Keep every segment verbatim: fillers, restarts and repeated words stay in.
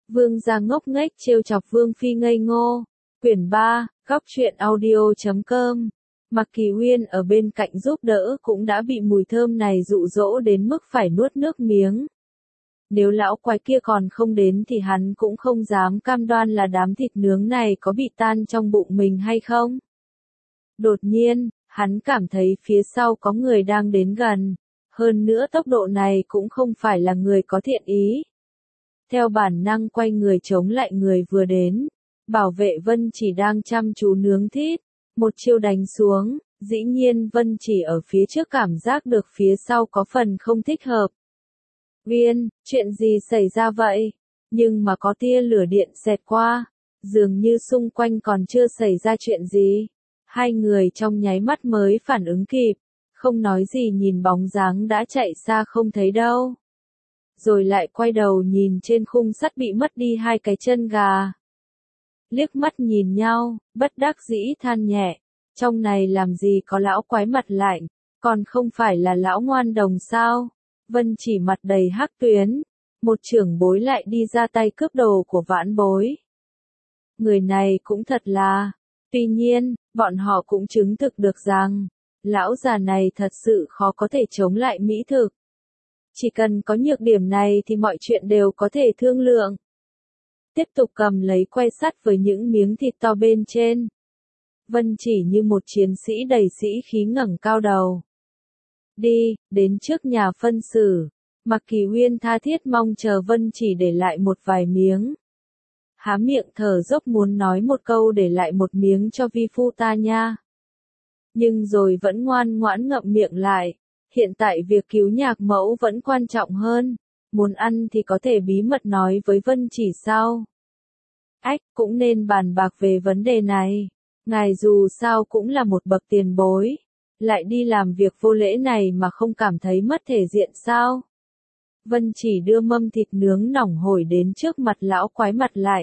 Vương gia ngốc nghếch trêu chọc Vương phi ngây ngô. Quyển ba, góc truyện audio chấm com. Mạc Kỳ Uyên ở bên cạnh giúp đỡ cũng đã bị mùi thơm này dụ dỗ đến mức phải nuốt nước miếng. Nếu lão quái kia còn không đến thì hắn cũng không dám cam đoan là đám thịt nướng này có bị tan trong bụng mình hay không. Đột nhiên, hắn cảm thấy phía sau có người đang đến gần. Hơn nữa tốc độ này cũng không phải là người có thiện ý. Theo bản năng quay người chống lại người vừa đến. Bảo vệ Vân Chỉ đang chăm chú nướng thịt. Một chiêu đánh xuống, dĩ nhiên Vân Chỉ ở phía trước cảm giác được phía sau có phần không thích hợp. Uyên, chuyện gì xảy ra vậy? Nhưng mà có tia lửa điện xẹt qua. Dường như xung quanh còn chưa xảy ra chuyện gì. Hai người trong nháy mắt mới phản ứng kịp. Không nói gì nhìn bóng dáng đã chạy xa không thấy đâu. Rồi lại quay đầu nhìn trên khung sắt bị mất đi hai cái chân gà. Liếc mắt nhìn nhau, bất đắc dĩ than nhẹ. Trong này làm gì có lão quái mặt lạnh, còn không phải là lão ngoan đồng sao? Vân Chỉ mặt đầy hắc tuyến. Một trưởng bối lại đi ra tay cướp đồ của vãn bối. Người này cũng thật là. Tuy nhiên, bọn họ cũng chứng thực được rằng, lão già này thật sự khó có thể chống lại mỹ thực. Chỉ cần có nhược điểm này thì mọi chuyện đều có thể thương lượng. Tiếp tục cầm lấy que sắt với những miếng thịt to bên trên. Vân Chỉ như một chiến sĩ đầy sĩ khí ngẩng cao đầu. Đi, đến trước nhà phân xử. Mạc Kỳ Uyên tha thiết mong chờ Vân Chỉ để lại một vài miếng. Há miệng thở dốc muốn nói một câu để lại một miếng cho vi phu ta nha. Nhưng rồi vẫn ngoan ngoãn ngậm miệng lại. Hiện tại việc cứu nhạc mẫu vẫn quan trọng hơn. Muốn ăn thì có thể bí mật nói với Vân Chỉ sao? Ách, cũng nên bàn bạc về vấn đề này. Ngài dù sao cũng là một bậc tiền bối. Lại đi làm việc vô lễ này mà không cảm thấy mất thể diện sao? Vân Chỉ đưa mâm thịt nướng nỏng hổi đến trước mặt lão quái mặt lạnh.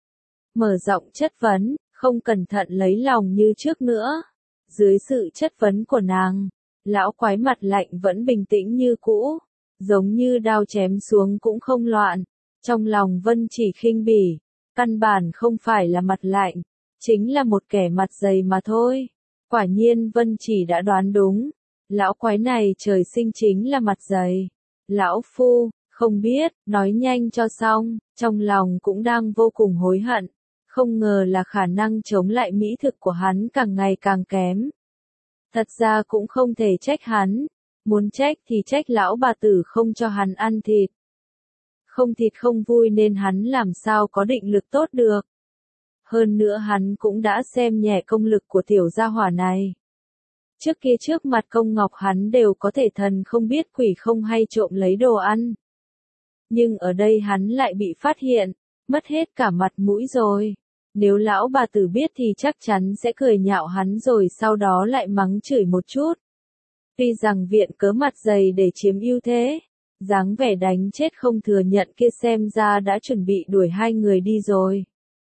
Mở rộng chất vấn, không cẩn thận lấy lòng như trước nữa. Dưới sự chất vấn của nàng, lão quái mặt lạnh vẫn bình tĩnh như cũ. Giống như đao chém xuống cũng không loạn. Trong lòng Vân Chỉ khinh bỉ. Căn bản không phải là mặt lạnh. Chính là một kẻ mặt dày mà thôi. Quả nhiên Vân Chỉ đã đoán đúng. Lão quái này trời sinh chính là mặt dày. Lão phu, không biết, nói nhanh cho xong. Trong lòng cũng đang vô cùng hối hận. Không ngờ là khả năng chống lại mỹ thực của hắn càng ngày càng kém. Thật ra cũng không thể trách hắn. Muốn trách thì trách lão bà tử không cho hắn ăn thịt. Không thịt không vui nên hắn làm sao có định lực tốt được. Hơn nữa hắn cũng đã xem nhẹ công lực của tiểu gia hỏa này. Trước kia trước mặt Công Ngọc hắn đều có thể thần không biết quỷ không hay trộm lấy đồ ăn. Nhưng ở đây hắn lại bị phát hiện, mất hết cả mặt mũi rồi. Nếu lão bà tử biết thì chắc chắn sẽ cười nhạo hắn rồi sau đó lại mắng chửi một chút. Tuy rằng viện cớ mặt dày để chiếm ưu thế, dáng vẻ đánh chết không thừa nhận kia xem ra đã chuẩn bị đuổi hai người đi rồi.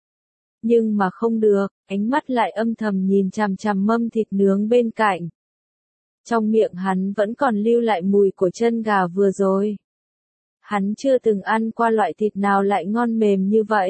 Nhưng mà không được, ánh mắt lại âm thầm nhìn chằm chằm mâm thịt nướng bên cạnh. Trong miệng hắn vẫn còn lưu lại mùi của chân gà vừa rồi. Hắn chưa từng ăn qua loại thịt nào lại ngon mềm như vậy.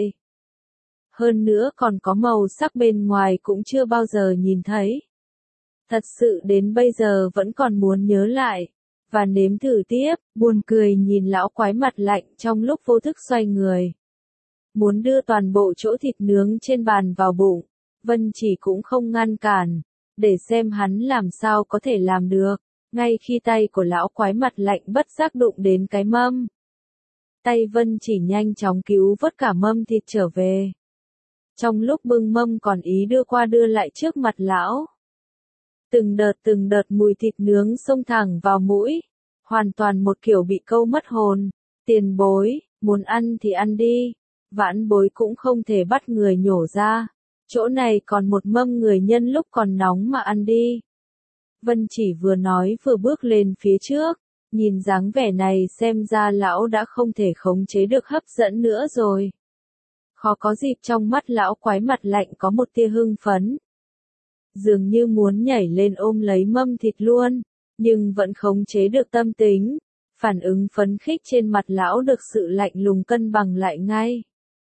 Hơn nữa còn có màu sắc bên ngoài cũng chưa bao giờ nhìn thấy. Thật sự đến bây giờ vẫn còn muốn nhớ lại. Và nếm thử tiếp, buồn cười nhìn lão quái mặt lạnh trong lúc vô thức xoay người. Muốn đưa toàn bộ chỗ thịt nướng trên bàn vào bụng. Vân Chỉ cũng không ngăn cản. Để xem hắn làm sao có thể làm được. Ngay khi tay của lão quái mặt lạnh bất giác đụng đến cái mâm. Tay Vân Chỉ nhanh chóng cứu vớt cả mâm thịt trở về. Trong lúc bưng mâm còn ý đưa qua đưa lại trước mặt lão. Từng đợt từng đợt mùi thịt nướng xông thẳng vào mũi. Hoàn toàn một kiểu bị câu mất hồn. Tiền bối, muốn ăn thì ăn đi. Vãn bối cũng không thể bắt người nhổ ra. Chỗ này còn một mâm người nhân lúc còn nóng mà ăn đi. Vân Chỉ vừa nói vừa bước lên phía trước. Nhìn dáng vẻ này xem ra lão đã không thể khống chế được hấp dẫn nữa rồi. Khó có dịp trong mắt lão quái mặt lạnh có một tia hưng phấn. Dường như muốn nhảy lên ôm lấy mâm thịt luôn, nhưng vẫn khống chế được tâm tính. Phản ứng phấn khích trên mặt lão được sự lạnh lùng cân bằng lại ngay.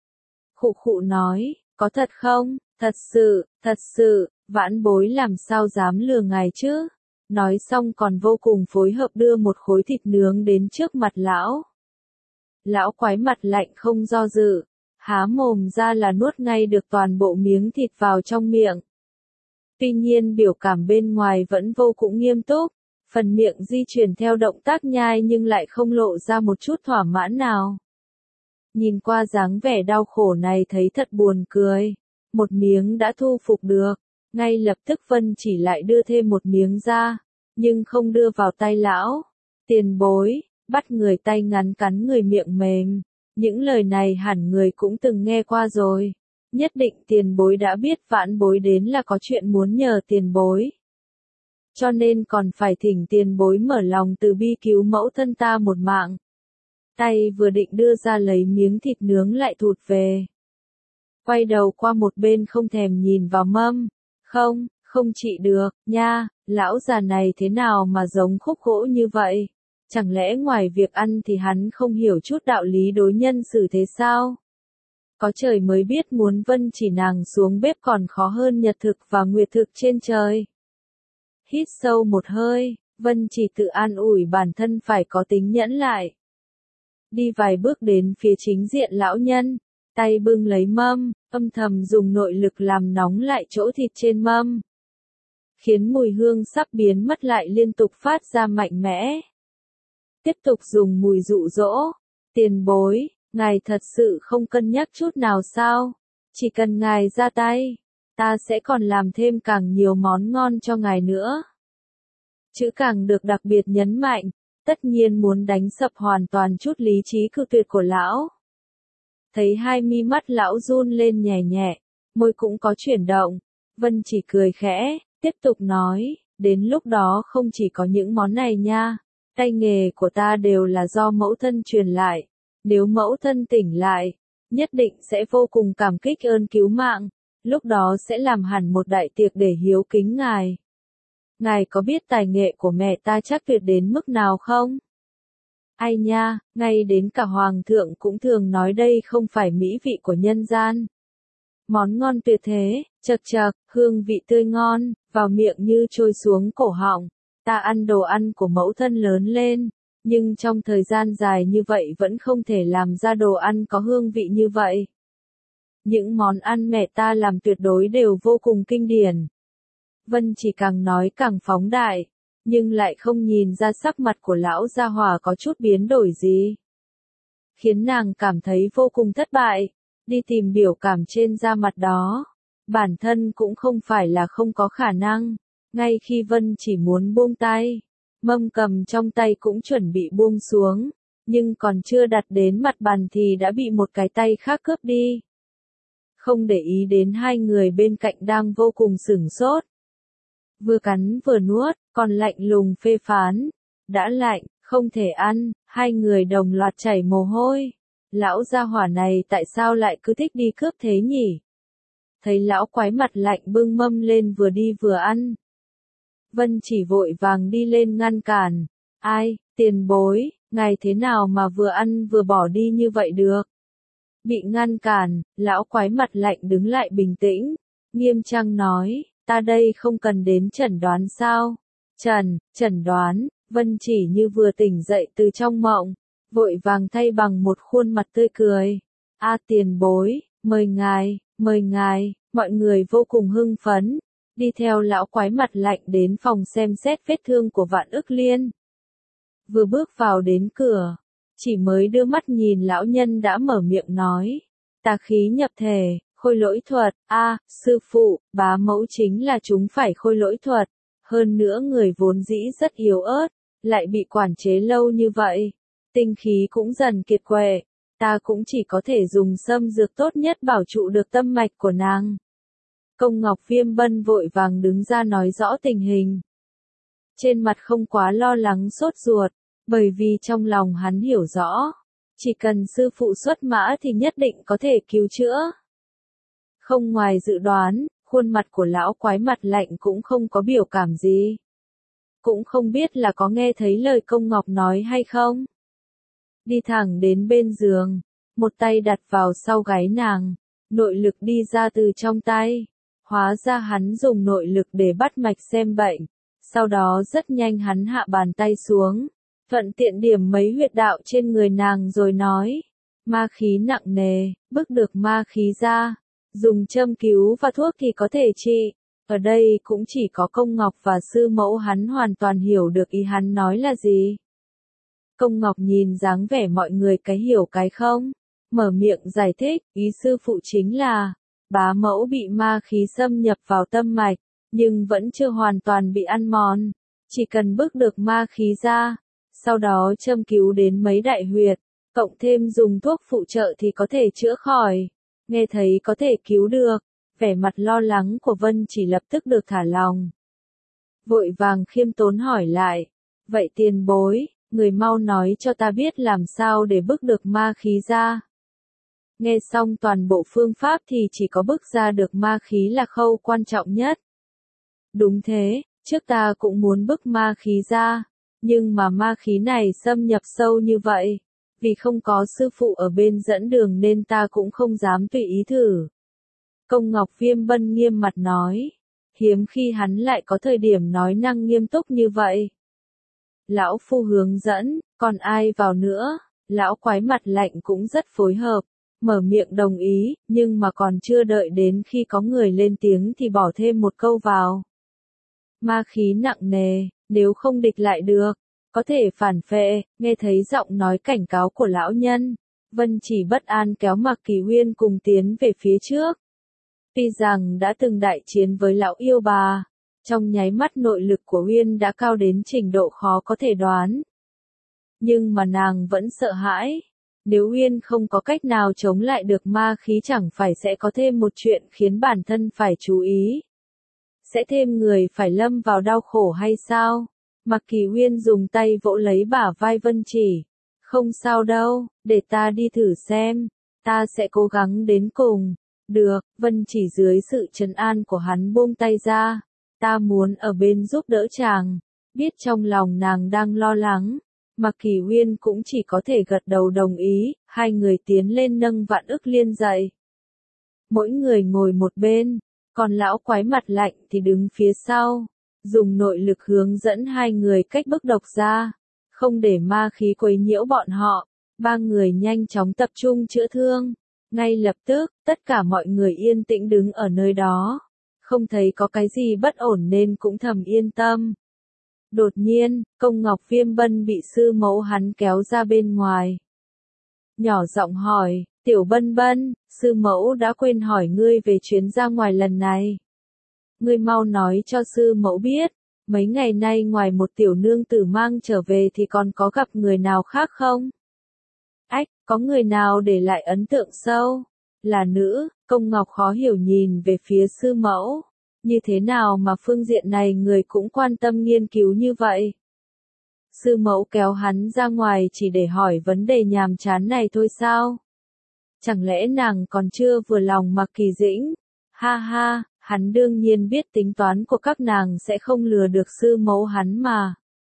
khụ khụ nói, có thật không, thật sự, thật sự, vãn bối làm sao dám lừa ngài chứ. Nói xong còn vô cùng phối hợp đưa một khối thịt nướng đến trước mặt lão. Lão quái mặt lạnh không do dự, há mồm ra là nuốt ngay được toàn bộ miếng thịt vào trong miệng. Tuy nhiên biểu cảm bên ngoài vẫn vô cùng nghiêm túc, phần miệng di chuyển theo động tác nhai nhưng lại không lộ ra một chút thỏa mãn nào. Nhìn qua dáng vẻ đau khổ này thấy thật buồn cười, một miếng đã thu phục được, ngay lập tức Vân chỉ lại đưa thêm một miếng ra, nhưng không đưa vào tay lão. Tiền bối, bắt người tay ngắn cắn người miệng mềm, những lời này hẳn người cũng từng nghe qua rồi. Nhất định tiền bối đã biết vãn bối đến là có chuyện muốn nhờ tiền bối. Cho nên còn phải thỉnh tiền bối mở lòng từ bi cứu mẫu thân ta một mạng. Tay vừa định đưa ra lấy miếng thịt nướng lại thụt về. Quay đầu qua một bên không thèm nhìn vào mâm. Không, không trị được, nha, lão già này thế nào mà giống khúc gỗ như vậy? Chẳng lẽ ngoài việc ăn thì hắn không hiểu chút đạo lý đối nhân xử thế sao? Có trời mới biết muốn Vân chỉ nàng xuống bếp còn khó hơn nhật thực và nguyệt thực trên trời. Hít sâu một hơi, Vân chỉ tự an ủi bản thân phải có tính nhẫn lại. Đi vài bước đến phía chính diện lão nhân, tay bưng lấy mâm, âm thầm dùng nội lực làm nóng lại chỗ thịt trên mâm. Khiến mùi hương sắp biến mất lại liên tục phát ra mạnh mẽ. Tiếp tục dùng mùi dụ dỗ, tiền bối. Ngài thật sự không cân nhắc chút nào sao? Chỉ cần ngài ra tay, ta sẽ còn làm thêm càng nhiều món ngon cho ngài nữa. Chữ càng được đặc biệt nhấn mạnh, tất nhiên muốn đánh sập hoàn toàn chút lý trí cự tuyệt của lão. Thấy hai mi mắt lão run lên nhẹ nhẹ, môi cũng có chuyển động, Vân chỉ cười khẽ, tiếp tục nói, đến lúc đó không chỉ có những món này nha, tay nghề của ta đều là do mẫu thân truyền lại. Nếu mẫu thân tỉnh lại, nhất định sẽ vô cùng cảm kích ơn cứu mạng, lúc đó sẽ làm hẳn một đại tiệc để hiếu kính ngài. Ngài có biết tài nghệ của mẹ ta chắc tuyệt đến mức nào không? Ai nha, ngay đến cả hoàng thượng cũng thường nói đây không phải mỹ vị của nhân gian. Món ngon tuyệt thế, chật chật, hương vị tươi ngon, vào miệng như trôi xuống cổ họng. Ta ăn đồ ăn của mẫu thân lớn lên. Nhưng trong thời gian dài như vậy vẫn không thể làm ra đồ ăn có hương vị như vậy. Những món ăn mẹ ta làm tuyệt đối đều vô cùng kinh điển. Vân chỉ càng nói càng phóng đại, nhưng lại không nhìn ra sắc mặt của lão gia hỏa có chút biến đổi gì. Khiến nàng cảm thấy vô cùng thất bại, đi tìm biểu cảm trên da mặt đó. Bản thân cũng không phải là không có khả năng, ngay khi Vân chỉ muốn buông tay. Mâm cầm trong tay cũng chuẩn bị buông xuống, nhưng còn chưa đặt đến mặt bàn thì đã bị một cái tay khác cướp đi. Không để ý đến hai người bên cạnh đang vô cùng sửng sốt. Vừa cắn vừa nuốt, còn lạnh lùng phê phán. Đã lạnh, không thể ăn, hai người đồng loạt chảy mồ hôi. Lão gia hỏa này tại sao lại cứ thích đi cướp thế nhỉ? Thấy lão quái mặt lạnh bưng mâm lên vừa đi vừa ăn. Vân chỉ vội vàng đi lên ngăn cản. Ai, tiền bối, ngài thế nào mà vừa ăn vừa bỏ đi như vậy được? Bị ngăn cản, lão quái mặt lạnh đứng lại bình tĩnh, nghiêm trang nói, ta đây không cần đến chẩn đoán sao? Trần, chẩn đoán, Vân chỉ như vừa tỉnh dậy từ trong mộng, vội vàng thay bằng một khuôn mặt tươi cười. A à, tiền bối, mời ngài, mời ngài, mọi người vô cùng hưng phấn. Đi theo lão quái mặt lạnh đến phòng xem xét vết thương của Vạn Ức Liên. Vừa bước vào đến cửa, chỉ mới đưa mắt nhìn lão nhân đã mở miệng nói. Tà khí nhập thể, khôi lỗi thuật, a à, sư phụ, bá mẫu chính là chúng phải khôi lỗi thuật. Hơn nữa người vốn dĩ rất yếu ớt, lại bị quản chế lâu như vậy. Tinh khí cũng dần kiệt quệ, ta cũng chỉ có thể dùng xâm dược tốt nhất bảo trụ được tâm mạch của nàng. Công Ngọc Viêm Bân vội vàng đứng ra nói rõ tình hình. Trên mặt không quá lo lắng sốt ruột, bởi vì trong lòng hắn hiểu rõ, chỉ cần sư phụ xuất mã thì nhất định có thể cứu chữa. Không ngoài dự đoán, khuôn mặt của lão quái mặt lạnh cũng không có biểu cảm gì. Cũng không biết là có nghe thấy lời Công Ngọc nói hay không. Đi thẳng đến bên giường, một tay đặt vào sau gáy nàng, nội lực đi ra từ trong tay. Hóa ra hắn dùng nội lực để bắt mạch xem bệnh. Sau đó rất nhanh hắn hạ bàn tay xuống, thuận tiện điểm mấy huyệt đạo trên người nàng rồi nói. Ma khí nặng nề, bức được ma khí ra. Dùng châm cứu và thuốc thì có thể trị. Ở đây cũng chỉ có Công Ngọc và sư mẫu hắn hoàn toàn hiểu được ý hắn nói là gì. Công Ngọc nhìn dáng vẻ mọi người cái hiểu cái không, mở miệng giải thích, ý sư phụ chính là, bá mẫu bị ma khí xâm nhập vào tâm mạch, nhưng vẫn chưa hoàn toàn bị ăn mòn, chỉ cần bức được ma khí ra, sau đó châm cứu đến mấy đại huyệt, cộng thêm dùng thuốc phụ trợ thì có thể chữa khỏi. Nghe thấy có thể cứu được, vẻ mặt lo lắng của Vân Chỉ lập tức được thả lòng. Vội vàng khiêm tốn hỏi lại, vậy tiền bối, người mau nói cho ta biết làm sao để bức được ma khí ra. Nghe xong toàn bộ phương pháp thì chỉ có bức ra được ma khí là khâu quan trọng nhất. Đúng thế, trước ta cũng muốn bức ma khí ra, nhưng mà ma khí này xâm nhập sâu như vậy. Vì không có sư phụ ở bên dẫn đường nên ta cũng không dám tùy ý thử. Công Ngọc Viêm Bân nghiêm mặt nói. Hiếm khi hắn lại có thời điểm nói năng nghiêm túc như vậy. Lão phu hướng dẫn, còn ai vào nữa? Lão quái mặt lạnh cũng rất phối hợp. Mở miệng đồng ý, nhưng mà còn chưa đợi đến khi có người lên tiếng thì bỏ thêm một câu vào. Ma khí nặng nề, nếu không địch lại được. Có thể phản phệ, nghe thấy giọng nói cảnh cáo của lão nhân. Vân Chỉ bất an kéo Mạc Kỳ Huyên cùng tiến về phía trước. Tuy rằng đã từng đại chiến với lão yêu bà, trong nháy mắt nội lực của Huyên đã cao đến trình độ khó có thể đoán. Nhưng mà nàng vẫn sợ hãi. Nếu Huyên không có cách nào chống lại được ma khí chẳng phải sẽ có thêm một chuyện khiến bản thân phải chú ý. Sẽ thêm người phải lâm vào đau khổ hay sao? Mạc Kỳ Huyên dùng tay vỗ lấy bả vai Vân Chỉ. Không sao đâu, để ta đi thử xem. Ta sẽ cố gắng đến cùng. Được, Vân Chỉ dưới sự trấn an của hắn buông tay ra. Ta muốn ở bên giúp đỡ chàng. Biết trong lòng nàng đang lo lắng. Mạc Kỳ Huyên cũng chỉ có thể gật đầu đồng ý. Hai người tiến lên nâng Vạn Ức Liên dậy. Mỗi người ngồi một bên. Còn lão quái mặt lạnh thì đứng phía sau. Dùng nội lực hướng dẫn hai người cách bức độc ra, không để ma khí quấy nhiễu bọn họ. Ba người nhanh chóng tập trung chữa thương. Ngay lập tức, tất cả mọi người yên tĩnh đứng ở nơi đó. Không thấy có cái gì bất ổn nên cũng thầm yên tâm. Đột nhiên, Công Ngọc Viêm Bân bị sư mẫu hắn kéo ra bên ngoài. Nhỏ giọng hỏi, Tiểu Bân Bân, sư mẫu đã quên hỏi ngươi về chuyến ra ngoài lần này. Ngươi mau nói cho sư mẫu biết, mấy ngày nay ngoài một tiểu nương tử mang trở về thì còn có gặp người nào khác không? Ách, có người nào để lại ấn tượng sâu? Là nữ, Công Ngọc khó hiểu nhìn về phía sư mẫu. Như thế nào mà phương diện này người cũng quan tâm nghiên cứu như vậy? Sư mẫu kéo hắn ra ngoài chỉ để hỏi vấn đề nhàm chán này thôi sao? Chẳng lẽ nàng còn chưa vừa lòng Mạc Kỳ Dĩnh? Ha ha, hắn đương nhiên biết tính toán của các nàng sẽ không lừa được sư mẫu hắn mà.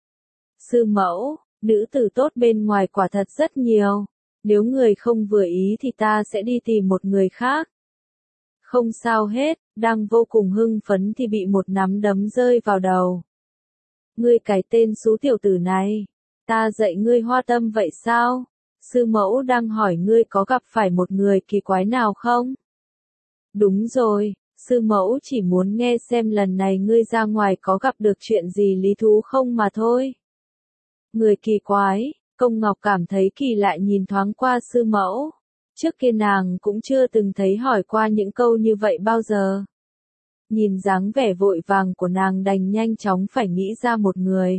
Sư mẫu, nữ tử tốt bên ngoài quả thật rất nhiều. Nếu người không vừa ý thì ta sẽ đi tìm một người khác. Không sao hết, đang vô cùng hưng phấn thì bị một nắm đấm rơi vào đầu. Ngươi cái tên xú tiểu tử này, ta dạy ngươi hoa tâm vậy sao? Sư mẫu đang hỏi ngươi có gặp phải một người kỳ quái nào không? Đúng rồi, sư mẫu chỉ muốn nghe xem lần này ngươi ra ngoài có gặp được chuyện gì lý thú không mà thôi. Người kỳ quái, Công Ngọc cảm thấy kỳ lạ nhìn thoáng qua sư mẫu. Trước kia nàng cũng chưa từng thấy hỏi qua những câu như vậy bao giờ. Nhìn dáng vẻ vội vàng của nàng đành nhanh chóng phải nghĩ ra một người.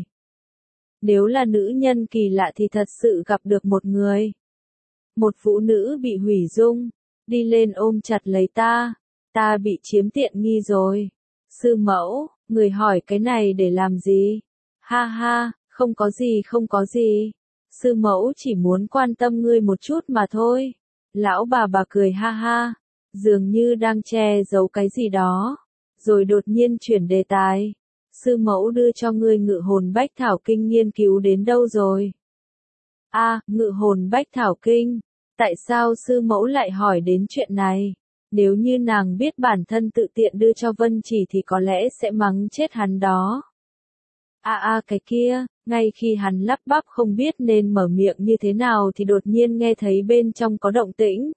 Nếu là nữ nhân kỳ lạ thì thật sự gặp được một người. Một phụ nữ bị hủy dung, đi lên ôm chặt lấy ta, ta bị chiếm tiện nghi rồi. Sư mẫu, người hỏi cái này để làm gì? Ha ha, không có gì không có gì. Sư mẫu chỉ muốn quan tâm ngươi một chút mà thôi. Lão bà bà cười ha ha, dường như đang che giấu cái gì đó, rồi đột nhiên chuyển đề tài. Sư mẫu đưa cho ngươi ngự hồn bách thảo kinh nghiên cứu đến đâu rồi? A, à, ngự hồn bách thảo kinh, tại sao sư mẫu lại hỏi đến chuyện này? Nếu như nàng biết bản thân tự tiện đưa cho Vân Chỉ thì có lẽ sẽ mắng chết hắn đó. A à, a à, cái kia, ngay khi hắn lắp bắp không biết nên mở miệng như thế nào thì đột nhiên nghe thấy bên trong có động tĩnh.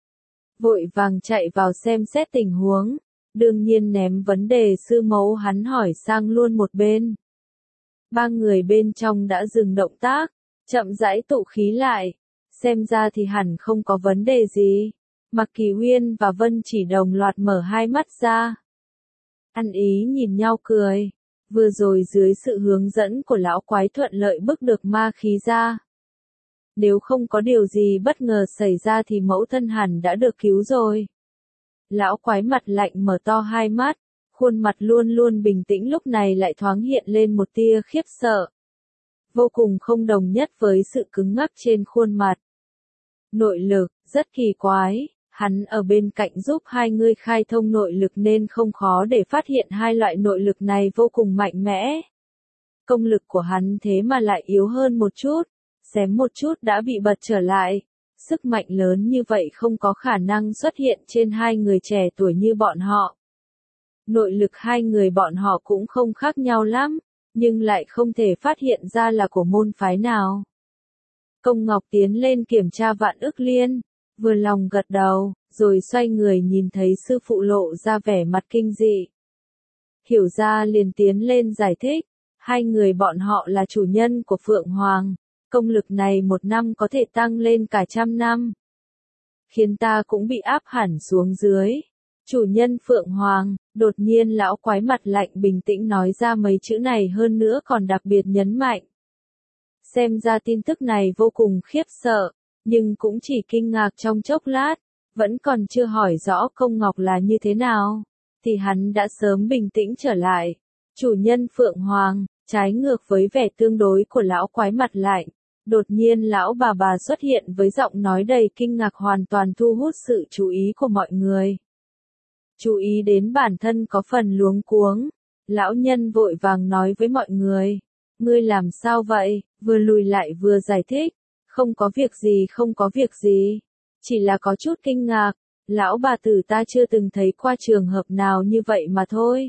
Vội vàng chạy vào xem xét tình huống, đương nhiên ném vấn đề sư mẫu hắn hỏi sang luôn một bên. Ba người bên trong đã dừng động tác, chậm rãi tụ khí lại, xem ra thì hẳn không có vấn đề gì. Mạc Kỳ Huyên và Vân Chỉ đồng loạt mở hai mắt ra. Ăn ý nhìn nhau cười, vừa rồi dưới sự hướng dẫn của lão quái thuận lợi bức được ma khí ra. Nếu không có điều gì bất ngờ xảy ra thì mẫu thân hẳn đã được cứu rồi. Lão quái mặt lạnh mở to hai mắt, khuôn mặt luôn luôn bình tĩnh lúc này lại thoáng hiện lên một tia khiếp sợ. Vô cùng không đồng nhất với sự cứng ngắc trên khuôn mặt. Nội lực, rất kỳ quái, hắn ở bên cạnh giúp hai người khai thông nội lực nên không khó để phát hiện hai loại nội lực này vô cùng mạnh mẽ. Công lực của hắn thế mà lại yếu hơn một chút, xém một chút đã bị bật trở lại. Sức mạnh lớn như vậy không có khả năng xuất hiện trên hai người trẻ tuổi như bọn họ. Nội lực hai người bọn họ cũng không khác nhau lắm, nhưng lại không thể phát hiện ra là của môn phái nào. Công Ngọc tiến lên kiểm tra Vạn Ức Liên, vừa lòng gật đầu, rồi xoay người nhìn thấy sư phụ lộ ra vẻ mặt kinh dị. Hiểu ra liền tiến lên giải thích, hai người bọn họ là chủ nhân của Phượng Hoàng, công lực này một năm có thể tăng lên cả trăm năm. Khiến ta cũng bị áp hẳn xuống dưới. Chủ nhân Phượng Hoàng, đột nhiên lão quái mặt lạnh bình tĩnh nói ra mấy chữ này hơn nữa còn đặc biệt nhấn mạnh. Xem ra tin tức này vô cùng khiếp sợ, nhưng cũng chỉ kinh ngạc trong chốc lát, vẫn còn chưa hỏi rõ Công Ngọc là như thế nào, thì hắn đã sớm bình tĩnh trở lại. Chủ nhân Phượng Hoàng, trái ngược với vẻ tương đối của lão quái mặt lạnh, đột nhiên lão bà bà xuất hiện với giọng nói đầy kinh ngạc hoàn toàn thu hút sự chú ý của mọi người. Chú ý đến bản thân có phần luống cuống, lão nhân vội vàng nói với mọi người, ngươi làm sao vậy, vừa lùi lại vừa giải thích, không có việc gì không có việc gì, chỉ là có chút kinh ngạc, lão bà tử ta chưa từng thấy qua trường hợp nào như vậy mà thôi.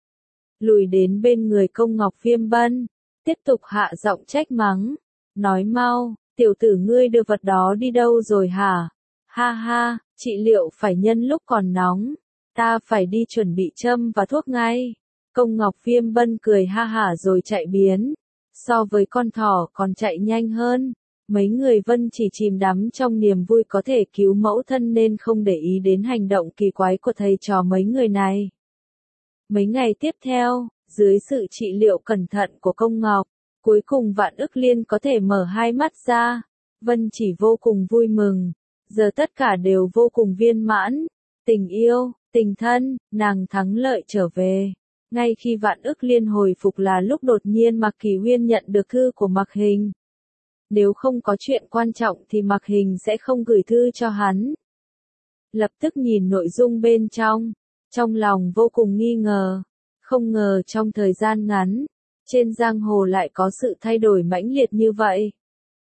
Lùi đến bên người Công Ngọc Viêm Bân, tiếp tục hạ giọng trách mắng, nói mau, tiểu tử ngươi đưa vật đó đi đâu rồi hả? Ha ha, trị liệu phải nhân lúc còn nóng, ta phải đi chuẩn bị châm và thuốc ngay. Công Ngọc Viêm Bân cười ha hả rồi chạy biến, so với con thỏ còn chạy nhanh hơn. Mấy người Vân chỉ chìm đắm trong niềm vui có thể cứu mẫu thân nên không để ý đến hành động kỳ quái của thầy trò mấy người này. Mấy ngày tiếp theo, dưới sự trị liệu cẩn thận của Công Ngọc, cuối cùng Vạn Ức Liên có thể mở hai mắt ra. Vân chỉ vô cùng vui mừng, giờ tất cả đều vô cùng viên mãn. Tình yêu, tình thân, nàng thắng lợi trở về. Ngay khi Vạn Ức Liên hồi phục là lúc đột nhiên Mạc Kỳ Huyên nhận được thư của Mạc Hình. Nếu không có chuyện quan trọng thì Mạc Hình sẽ không gửi thư cho hắn. Lập tức nhìn nội dung bên trong, trong lòng vô cùng nghi ngờ. Không ngờ trong thời gian ngắn, trên giang hồ lại có sự thay đổi mãnh liệt như vậy.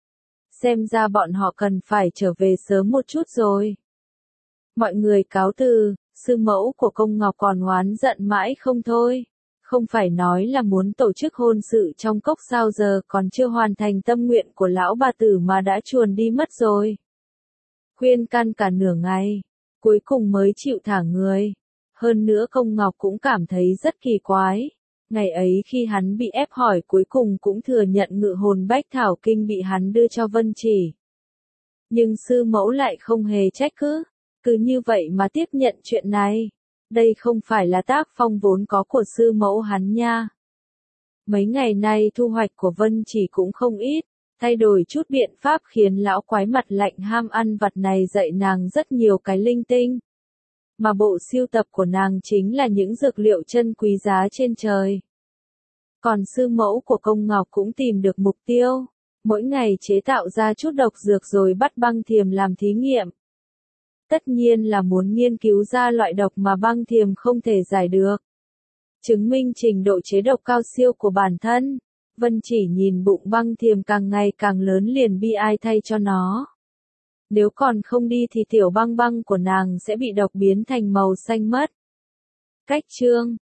Xem ra bọn họ cần phải trở về sớm một chút rồi. Mọi người cáo từ, sư mẫu của Công Ngọc còn oán giận mãi không thôi. Không phải nói là muốn tổ chức hôn sự trong cốc sao giờ còn chưa hoàn thành tâm nguyện của lão bà tử mà đã chuồn đi mất rồi. Khuyên can cả nửa ngày, cuối cùng mới chịu thả người. Hơn nữa Công Ngọc cũng cảm thấy rất kỳ quái. Ngày ấy khi hắn bị ép hỏi cuối cùng cũng thừa nhận ngự hồn bách thảo kinh bị hắn đưa cho Vân Chỉ. Nhưng sư mẫu lại không hề trách cứ, cứ như vậy mà tiếp nhận chuyện này. Đây không phải là tác phong vốn có của sư mẫu hắn nha. Mấy ngày nay thu hoạch của Vân Chỉ cũng không ít, thay đổi chút biện pháp khiến lão quái mặt lạnh ham ăn vặt này dạy nàng rất nhiều cái linh tinh. Mà bộ siêu tập của nàng chính là những dược liệu chân quý giá trên trời. Còn sư mẫu của Công Ngọc cũng tìm được mục tiêu, mỗi ngày chế tạo ra chút độc dược rồi bắt băng thiềm làm thí nghiệm. Tất nhiên là muốn nghiên cứu ra loại độc mà băng thiềm không thể giải được. Chứng minh trình độ chế độc cao siêu của bản thân, Vân Chỉ nhìn bụng băng thiềm càng ngày càng lớn liền bi ai thay cho nó. Nếu còn không đi thì tiểu băng băng của nàng sẽ bị độc biến thành màu xanh mất. Cách chương